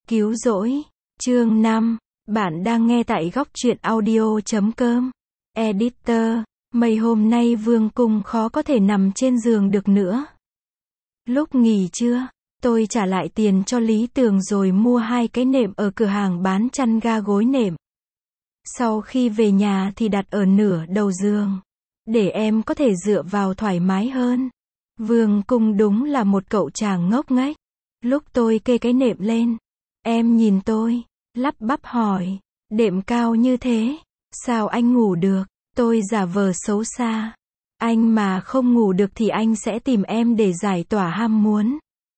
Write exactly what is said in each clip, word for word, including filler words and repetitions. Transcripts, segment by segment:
Cứu rỗi. Chương năm. Bạn đang nghe tại góc truyện audio chấm com. Editor. Mấy hôm nay Vương Cung khó có thể nằm trên giường được nữa. Lúc nghỉ trưa, tôi trả lại tiền cho Lý Tường rồi mua hai cái nệm ở cửa hàng bán chăn ga gối nệm. Sau khi về nhà thì đặt ở nửa đầu giường, để em có thể dựa vào thoải mái hơn. Vương Cung đúng là một cậu chàng ngốc nghếch. Lúc tôi kê cái nệm lên, em nhìn tôi, lắp bắp hỏi, đệm cao như thế, sao anh ngủ được? Tôi giả vờ xấu xa. Anh mà không ngủ được thì anh sẽ tìm em để giải tỏa ham muốn.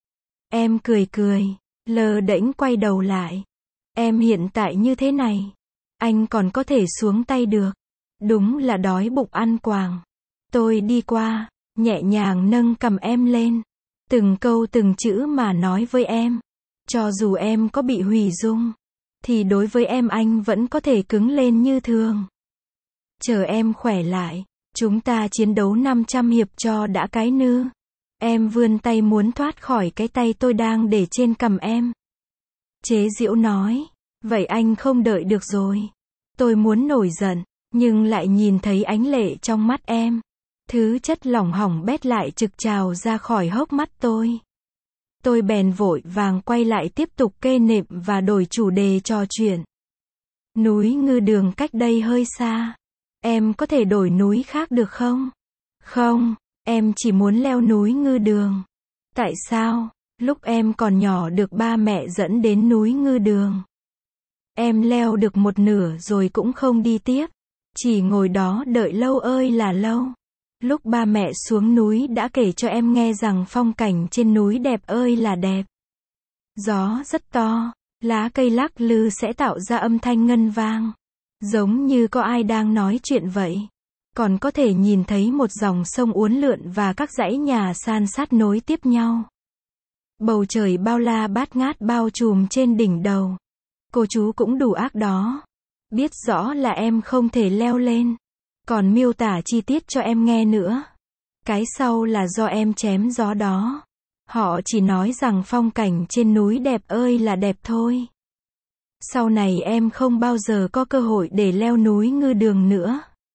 Em cười cười, lơ đễnh quay đầu lại. Em hiện tại như thế này, anh còn có thể xuống tay được. Đúng là đói bụng ăn quàng. Tôi đi qua, nhẹ nhàng nâng cằm em lên, từng câu từng chữ mà nói với em. Cho dù em có bị hủy dung, thì đối với em anh vẫn có thể cứng lên như thường. Chờ em khỏe lại, chúng ta chiến đấu năm trăm hiệp cho đã cái nư. Em vươn tay muốn thoát khỏi cái tay tôi đang để trên cằm em. Chế giễu nói, vậy anh không đợi được rồi. Tôi muốn nổi giận, nhưng lại nhìn thấy ánh lệ trong mắt em. Thứ chất lỏng hỏng bét lại trực trào ra khỏi hốc mắt tôi. Tôi bèn vội vàng quay lại tiếp tục kê nệm và đổi chủ đề trò chuyện. Núi Ngư Đường cách đây hơi xa. Em có thể đổi núi khác được không? Không, em chỉ muốn leo núi Ngư Đường. Tại sao? Lúc em còn nhỏ được ba mẹ dẫn đến núi Ngư Đường. Em leo được một nửa rồi cũng không đi tiếp. Chỉ ngồi đó đợi lâu ơi là lâu. Lúc ba mẹ xuống núi đã kể cho em nghe rằng phong cảnh trên núi đẹp ơi là đẹp. Gió rất to, lá cây lắc lư sẽ tạo ra âm thanh ngân vang. Giống như có ai đang nói chuyện vậy. Còn có thể nhìn thấy một dòng sông uốn lượn và các dãy nhà san sát nối tiếp nhau. Bầu trời bao la bát ngát bao trùm trên đỉnh đầu. Cô chú cũng đủ ác đó. Biết rõ là em không thể leo lên. Còn miêu tả chi tiết cho em nghe nữa. Cái sau là do em chém gió đó. Họ chỉ nói rằng phong cảnh trên núi đẹp ơi là đẹp thôi. Sau này em không bao giờ có cơ hội để leo núi Ngư Đường nữa.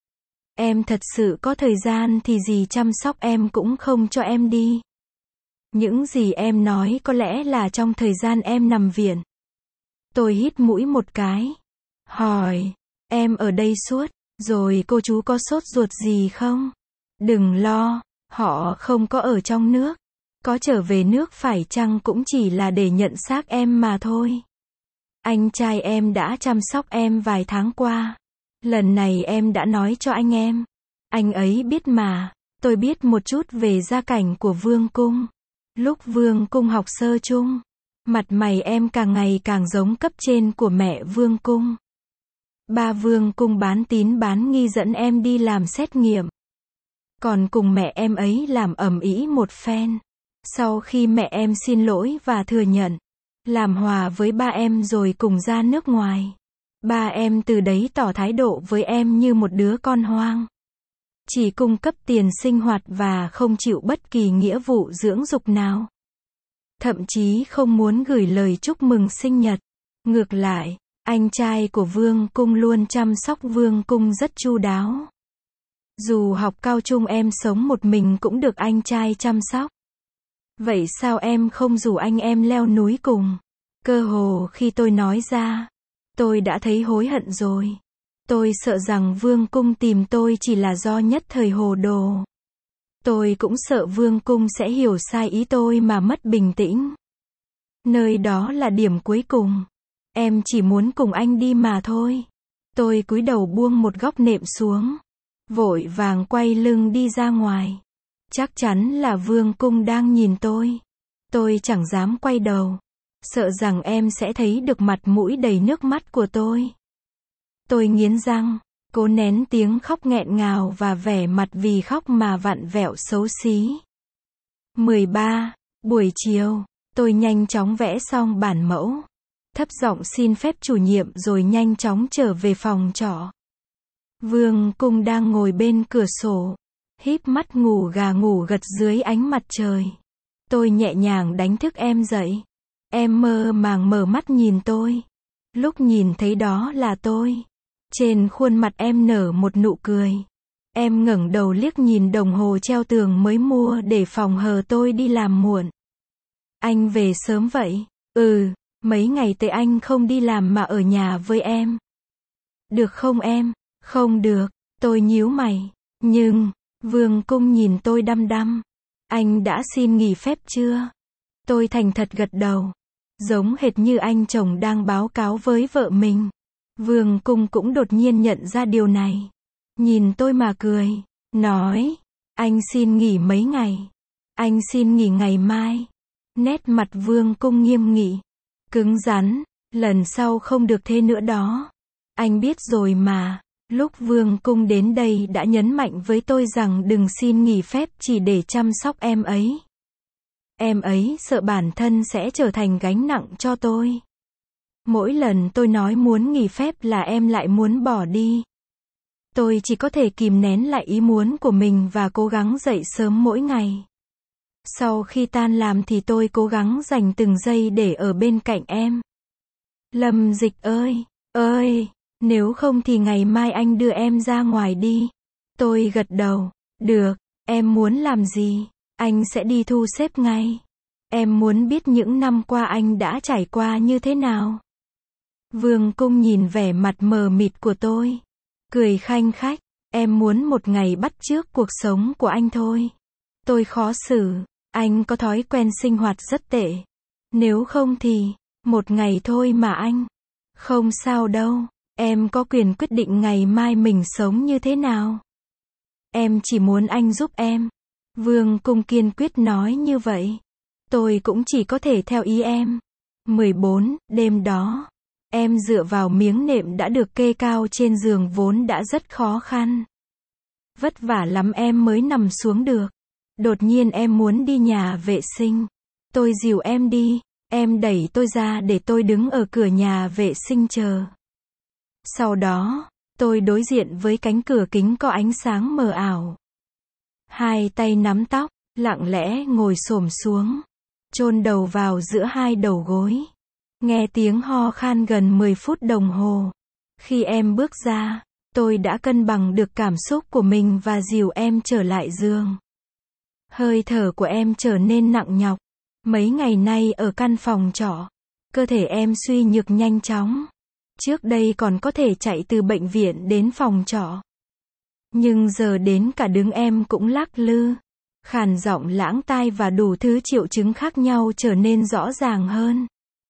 Em thật sự có thời gian thì gì chăm sóc em cũng không cho em đi. Những gì em nói có lẽ là trong thời gian em nằm viện. Tôi hít mũi một cái. Hỏi, em ở đây suốt, rồi cô chú có sốt ruột gì không? Đừng lo, họ không có ở trong nước. Có trở về nước phải chăng cũng chỉ là để nhận xác em mà thôi. Anh trai em đã chăm sóc em vài tháng qua. Lần này em đã nói cho anh em. Anh ấy biết mà. Tôi biết một chút về gia cảnh của Vương Cung. Lúc Vương Cung học sơ chung, mặt mày em càng ngày càng giống cấp trên của mẹ Vương Cung. Ba Vương Cung bán tín bán nghi dẫn em đi làm xét nghiệm. Còn cùng mẹ em ấy làm ầm ĩ một phen. Sau khi mẹ em xin lỗi và thừa nhận, làm hòa với ba em rồi cùng ra nước ngoài. Ba em từ đấy tỏ thái độ với em như một đứa con hoang. Chỉ cung cấp tiền sinh hoạt và không chịu bất kỳ nghĩa vụ dưỡng dục nào. Thậm chí không muốn gửi lời chúc mừng sinh nhật. Ngược lại, anh trai của Vương Cung luôn chăm sóc Vương Cung rất chu đáo. Dù học cao trung em sống một mình cũng được anh trai chăm sóc. Vậy sao em không rủ anh em leo núi cùng? Cơ hồ khi tôi nói ra, tôi đã thấy hối hận rồi. Tôi sợ rằng Vương Cung tìm tôi chỉ là do nhất thời hồ đồ. Tôi cũng sợ Vương Cung sẽ hiểu sai ý tôi mà mất bình tĩnh. Nơi đó là điểm cuối cùng. Em chỉ muốn cùng anh đi mà thôi. Tôi cúi đầu buông một góc nệm xuống, vội vàng quay lưng đi ra ngoài. Chắc chắn là Vương Cung đang nhìn tôi. Tôi chẳng dám quay đầu, sợ rằng em sẽ thấy được mặt mũi đầy nước mắt của tôi. Tôi nghiến răng, cố nén tiếng khóc nghẹn ngào và vẻ mặt vì khóc mà vặn vẹo xấu xí. mười ba. Buổi chiều, tôi nhanh chóng vẽ xong bản mẫu. Thấp giọng xin phép chủ nhiệm rồi nhanh chóng trở về phòng trọ. Vương Cung đang ngồi bên cửa sổ, híp mắt ngủ gà ngủ gật dưới ánh mặt trời. Tôi nhẹ nhàng đánh thức em dậy. Em mơ màng mở mắt nhìn tôi. Lúc nhìn thấy đó là tôi. Trên khuôn mặt em nở một nụ cười. Em ngẩng đầu liếc nhìn đồng hồ treo tường mới mua để phòng hờ tôi đi làm muộn. Anh về sớm vậy? Ừ, mấy ngày tới anh không đi làm mà ở nhà với em. Được không em? Không được, tôi nhíu mày. Nhưng, Vương Cung nhìn tôi đăm đăm. Anh đã xin nghỉ phép chưa? Tôi thành thật gật đầu. Giống hệt như anh chồng đang báo cáo với vợ mình. Vương Cung cũng đột nhiên nhận ra điều này. Nhìn tôi mà cười. Nói, anh xin nghỉ mấy ngày. Anh xin nghỉ ngày mai. Nét mặt Vương Cung nghiêm nghị. Cứng rắn, lần sau không được thế nữa đó. Anh biết rồi mà. Lúc Vương Cung đến đây đã nhấn mạnh với tôi rằng đừng xin nghỉ phép chỉ để chăm sóc em ấy. Em ấy sợ bản thân sẽ trở thành gánh nặng cho tôi. Mỗi lần tôi nói muốn nghỉ phép là em lại muốn bỏ đi. Tôi chỉ có thể kìm nén lại ý muốn của mình và cố gắng dậy sớm mỗi ngày. Sau khi tan làm thì tôi cố gắng dành từng giây để ở bên cạnh em. Lâm Dịch ơi, ơi, nếu không thì ngày mai anh đưa em ra ngoài đi. Tôi gật đầu, được, em muốn làm gì? Anh sẽ đi thu xếp ngay. Em muốn biết những năm qua anh đã trải qua như thế nào. Vương Cung nhìn vẻ mặt mờ mịt của tôi. Cười khanh khách, em muốn một ngày bắt chước cuộc sống của anh thôi. Tôi khó xử, anh có thói quen sinh hoạt rất tệ. Nếu không thì, một ngày thôi mà anh. Không sao đâu, em có quyền quyết định ngày mai mình sống như thế nào. Em chỉ muốn anh giúp em. Vương Cung kiên quyết nói như vậy. Tôi cũng chỉ có thể theo ý em. mười bốn, đêm đó. Em dựa vào miếng nệm đã được kê cao trên giường vốn đã rất khó khăn. Vất vả lắm em mới nằm xuống được. Đột nhiên em muốn đi nhà vệ sinh. Tôi dìu em đi. Em đẩy tôi ra để tôi đứng ở cửa nhà vệ sinh chờ. Sau đó, tôi đối diện với cánh cửa kính có ánh sáng mờ ảo. Hai tay nắm tóc, lặng lẽ ngồi xổm xuống. Chôn đầu vào giữa hai đầu gối. Nghe tiếng ho khan gần mười phút đồng hồ. Khi em bước ra, tôi đã cân bằng được cảm xúc của mình và dìu em trở lại giường. Hơi thở của em trở nên nặng nhọc. Mấy ngày nay ở căn phòng trọ, cơ thể em suy nhược nhanh chóng. Trước đây còn có thể chạy từ bệnh viện đến phòng trọ. Nhưng giờ đến cả đứng em cũng lắc lư. Khàn giọng lãng tai và đủ thứ triệu chứng khác nhau trở nên rõ ràng hơn.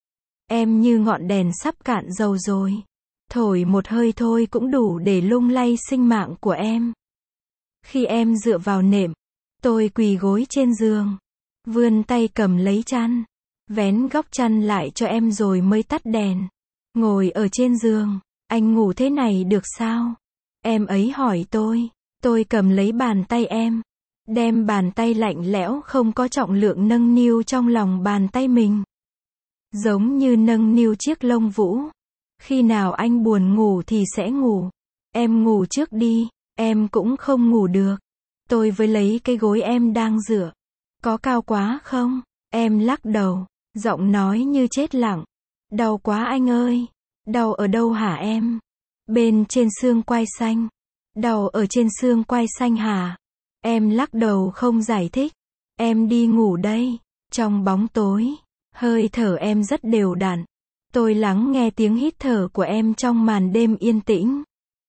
Em như ngọn đèn sắp cạn dầu rồi. Thổi một hơi thôi cũng đủ để lung lay sinh mạng của em. Khi em dựa vào nệm, tôi quỳ gối trên giường. Vươn tay cầm lấy chăn. Vén góc chăn lại cho em rồi mới tắt đèn. Ngồi ở trên giường. Anh ngủ thế này được sao? Em ấy hỏi tôi. Tôi cầm lấy bàn tay em. Đem bàn tay lạnh lẽo không có trọng lượng nâng niu trong lòng bàn tay mình. Giống như nâng niu chiếc lông vũ. Khi nào anh buồn ngủ thì sẽ ngủ. Em ngủ trước đi, em cũng không ngủ được. Tôi với lấy cái gối em đang dựa. Có cao quá không? Em lắc đầu, giọng nói như chết lặng. Đau quá anh ơi. Đau ở đâu hả em? Bên trên xương quai xanh. Đau ở trên xương quai xanh hả? Em lắc đầu không giải thích. Em đi ngủ đây. Trong bóng tối, hơi thở em rất đều đặn. Tôi lắng nghe tiếng hít thở của em trong màn đêm yên tĩnh.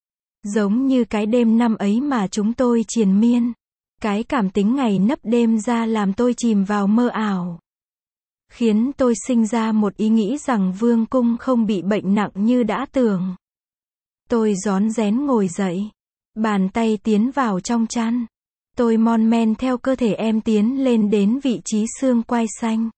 Giống như cái đêm năm ấy mà chúng tôi triền miên. Cái cảm tính ngày nấp đêm ra làm tôi chìm vào mơ ảo. Khiến tôi sinh ra một ý nghĩ rằng Vương Cung không bị bệnh nặng như đã tưởng. Tôi rón rén ngồi dậy. Bàn tay tiến vào trong chăn. Tôi mon men theo cơ thể em tiến lên đến vị trí xương quai xanh.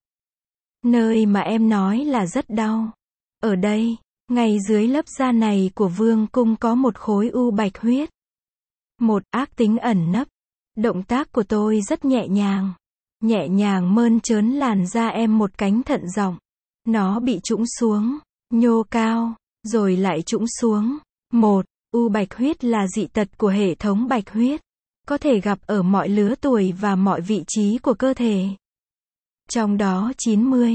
Nơi mà em nói là rất đau. Ở đây, ngay dưới lớp da này của Vương Cung có một khối u bạch huyết. Một ác tính ẩn nấp. Động tác của tôi rất nhẹ nhàng. Nhẹ nhàng mơn trớn làn da em một cánh thận rộng. Nó bị trũng xuống, nhô cao, rồi lại trũng xuống. Một, u bạch huyết là dị tật của hệ thống bạch huyết. Có thể gặp ở mọi lứa tuổi và mọi vị trí của cơ thể. Trong đó chín mươi,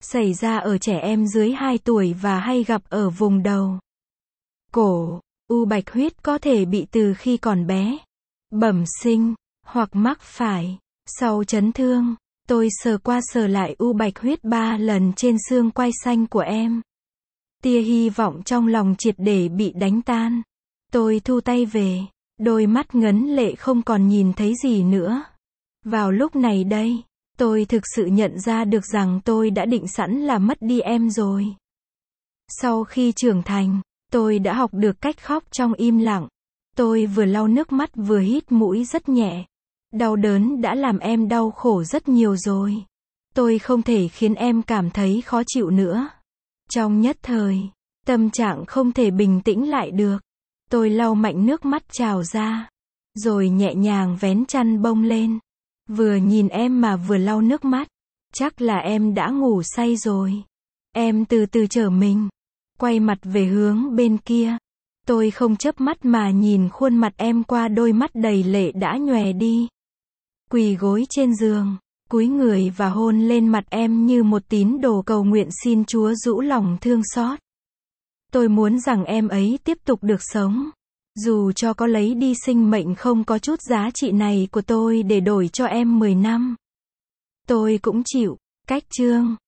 Xảy ra ở trẻ em dưới hai tuổi và hay gặp ở vùng đầu, cổ. U bạch huyết có thể bị từ khi còn bé, bẩm sinh, hoặc mắc phải. Sau chấn thương, tôi sờ qua sờ lại u bạch huyết ba lần trên xương quai xanh của em. Tia hy vọng trong lòng triệt để bị đánh tan. Tôi thu tay về, đôi mắt ngấn lệ không còn nhìn thấy gì nữa. Vào lúc này đây, tôi thực sự nhận ra được rằng tôi đã định sẵn là mất đi em rồi. Sau khi trưởng thành, tôi đã học được cách khóc trong im lặng. Tôi vừa lau nước mắt vừa hít mũi rất nhẹ. Đau đớn đã làm em đau khổ rất nhiều rồi. Tôi không thể khiến em cảm thấy khó chịu nữa. Trong nhất thời, tâm trạng không thể bình tĩnh lại được. Tôi lau mạnh nước mắt trào ra, rồi nhẹ nhàng vén chăn bông lên. Vừa nhìn em mà vừa lau nước mắt. Chắc là em đã ngủ say rồi. Em từ từ trở mình, quay mặt về hướng bên kia. Tôi không chớp mắt mà nhìn khuôn mặt em qua đôi mắt đầy lệ đã nhòe đi. Quỳ gối trên giường, cúi người và hôn lên mặt em như một tín đồ cầu nguyện xin Chúa rũ lòng thương xót. Tôi muốn rằng em ấy tiếp tục được sống. Dù cho có lấy đi sinh mệnh không có chút giá trị này của tôi để đổi cho em mười năm. Tôi cũng chịu. Cách chương